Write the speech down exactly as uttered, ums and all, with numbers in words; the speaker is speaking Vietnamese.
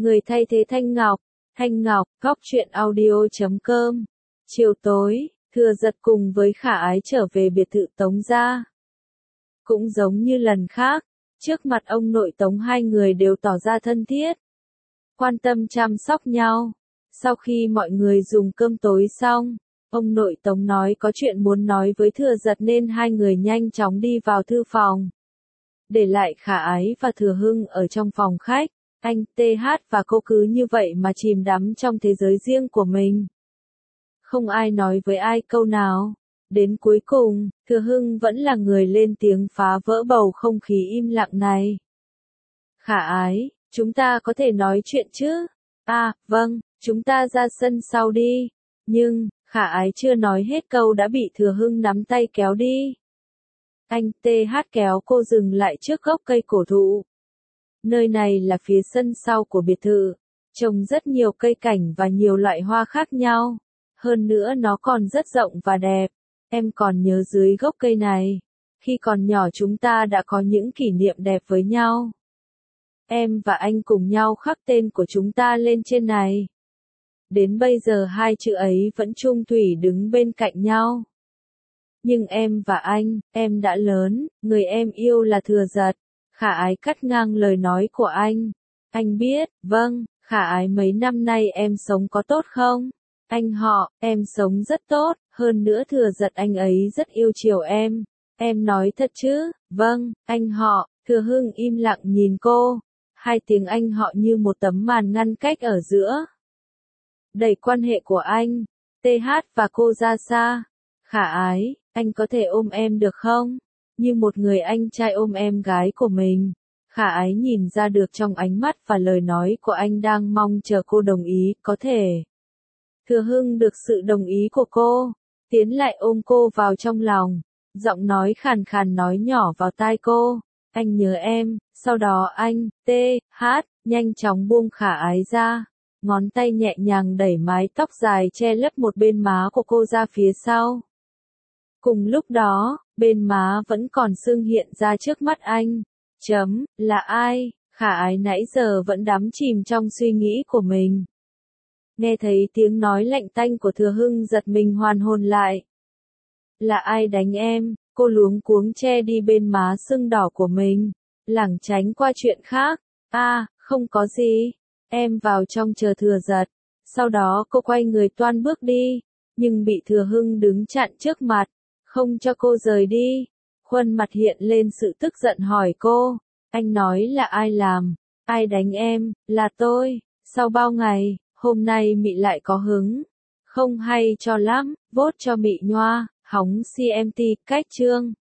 Người thay thế Thanh Ngọc, Thanh Ngọc, góc truyện audio chấm com. Chiều tối, Thừa Dật cùng với Khả Ái trở về biệt thự Tống gia. Cũng giống như lần khác, trước mặt ông nội Tống hai người đều tỏ ra thân thiết, quan tâm chăm sóc nhau. Sau khi mọi người dùng cơm tối xong, ông nội Tống nói có chuyện muốn nói với Thừa Dật nên hai người nhanh chóng đi vào thư phòng. Để lại Khả Ái và Thừa Hưng ở trong phòng khách, anh, tê hát và cô cứ như vậy mà chìm đắm trong thế giới riêng của mình. Không ai nói với ai câu nào. Đến cuối cùng, Thừa Hưng vẫn là người lên tiếng phá vỡ bầu không khí im lặng này. Khả Ái, chúng ta có thể nói chuyện chứ? À, vâng, chúng ta ra sân sau đi. Nhưng, Khả Ái chưa nói hết câu đã bị Thừa Hưng nắm tay kéo đi. Anh, tê hát kéo cô dừng lại trước gốc cây cổ thụ. Nơi này là phía sân sau của biệt thự, trồng rất nhiều cây cảnh và nhiều loại hoa khác nhau. Hơn nữa nó còn rất rộng và đẹp. Em còn nhớ dưới gốc cây này, khi còn nhỏ chúng ta đã có những kỷ niệm đẹp với nhau. Em và anh cùng nhau khắc tên của chúng ta lên trên này. Đến bây giờ hai chữ ấy vẫn chung thủy đứng bên cạnh nhau. Nhưng em và anh, em đã lớn, người em yêu là Thừa Dật. Khả Ái cắt ngang lời nói của anh. Anh biết, vâng, Khả Ái mấy năm nay em sống có tốt không? Anh họ, em sống rất tốt, hơn nữa Thừa Dật anh ấy rất yêu chiều em. Em nói thật chứ? Vâng, anh họ. Thừa Hưng im lặng nhìn cô. Hai tiếng anh họ như một tấm màn ngăn cách ở giữa. Đẩy quan hệ của anh, tê hát và cô ra xa. Khả Ái, anh có thể ôm em được không? Như một người anh trai ôm em gái của mình. Khả Ái nhìn ra được trong ánh mắt và lời nói của anh đang mong chờ cô đồng ý, có thể. Thừa Hưng được sự đồng ý của cô, tiến lại ôm cô vào trong lòng, giọng nói khàn khàn nói nhỏ vào tai cô, anh nhớ em. Sau đó anh, tê hát, nhanh chóng buông Khả Ái ra, ngón tay nhẹ nhàng đẩy mái tóc dài che lấp một bên má của cô ra phía sau. Cùng lúc đó, bên má vẫn còn sưng hiện ra trước mắt anh. Chấm, là ai? Khả Ái nãy giờ vẫn đắm chìm trong suy nghĩ của mình. Nghe thấy tiếng nói lạnh tanh của Thừa Hưng giật mình hoàn hồn lại. Là ai đánh em? Cô luống cuống che đi bên má sưng đỏ của mình, lảng tránh qua chuyện khác. A, à, không có gì. Em vào trong chờ Thừa Dật. Sau đó cô quay người toan bước đi, nhưng bị Thừa Hưng đứng chặn trước mặt, không cho cô rời đi. Khuôn mặt hiện lên sự tức giận hỏi cô, anh nói là ai làm? Ai đánh em? Là tôi. Sau bao ngày, hôm nay Mị lại có hứng. Không hay cho lắm, vote cho Mị Nhoa, hóng xê em tê, cách chương.